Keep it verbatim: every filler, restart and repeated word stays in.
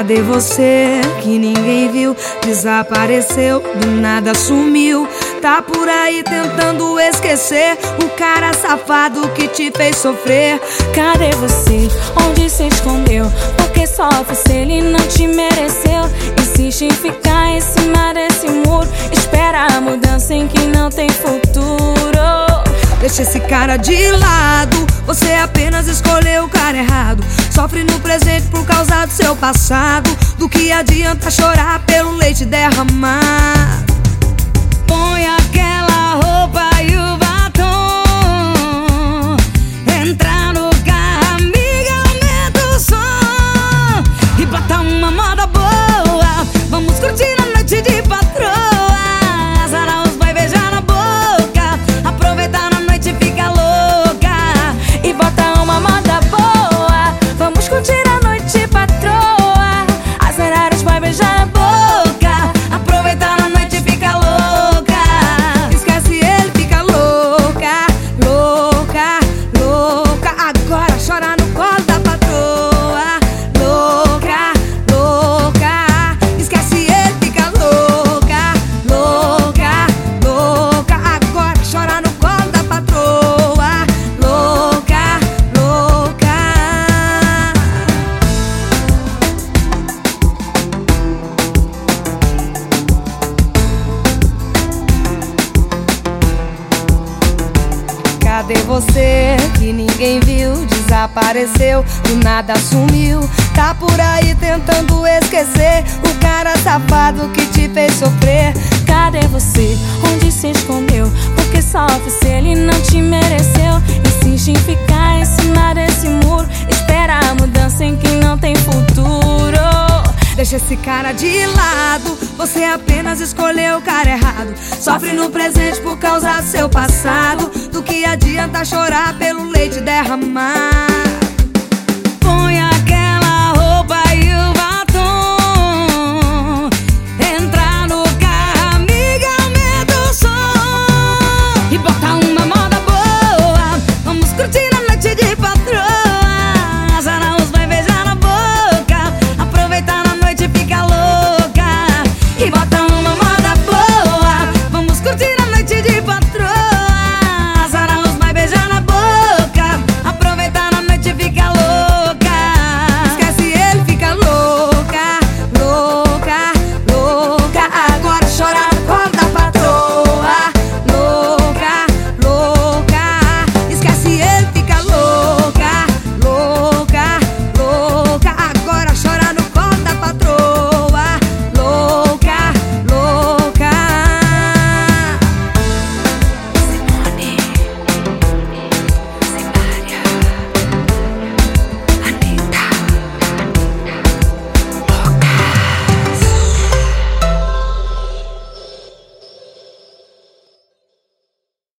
Cadê você que ninguém viu? Desapareceu, do nada sumiu. Tá por aí tentando esquecer o cara safado que te fez sofrer. Cadê você? Onde se escondeu? Porque sofre se ele não te mereceu. Insiste em ficar em cima desse muro. Espera a mudança em que não tem futuro. Deixa esse cara de lado, você apenas escolheu o cara errado. Sofre no presente por causa do seu passado. Do que adianta chorar pelo leite derramar? Põe aquela roupa e o batom. Entra no carro, amiga, aumenta o som. E bota uma moda boa. Vamos curtir a noite de patroa. Azar os vai beijar na boca. Aproveitar na noite e fica louca. E bota uma moda boa. Vamos curtir a noite patroa. Azar os vai beijar na boca. Aproveitar na noite e fica louca. Esquece ele, fica louca, louca, louca. Agora chora no colo da patroa. Louca, louca. Esquece ele, fica louca, louca, louca. Agora chora no colo da patroa. Louca, louca. Cadê você que ninguém viu? Desapareceu, do nada sumiu. Tá por aí tentando esquecer o cara safado que te fez sofrer. Cadê você? Onde se escondeu? Porque sofre se ele não te mereceu. Insiste em ficar em cima desse muro. Espera a mudança em que não tem futuro. Deixa esse cara de lado, você apenas escolheu o cara errado. Sofre no presente por causa do seu passado. Do que adianta chorar pelo leite derramar?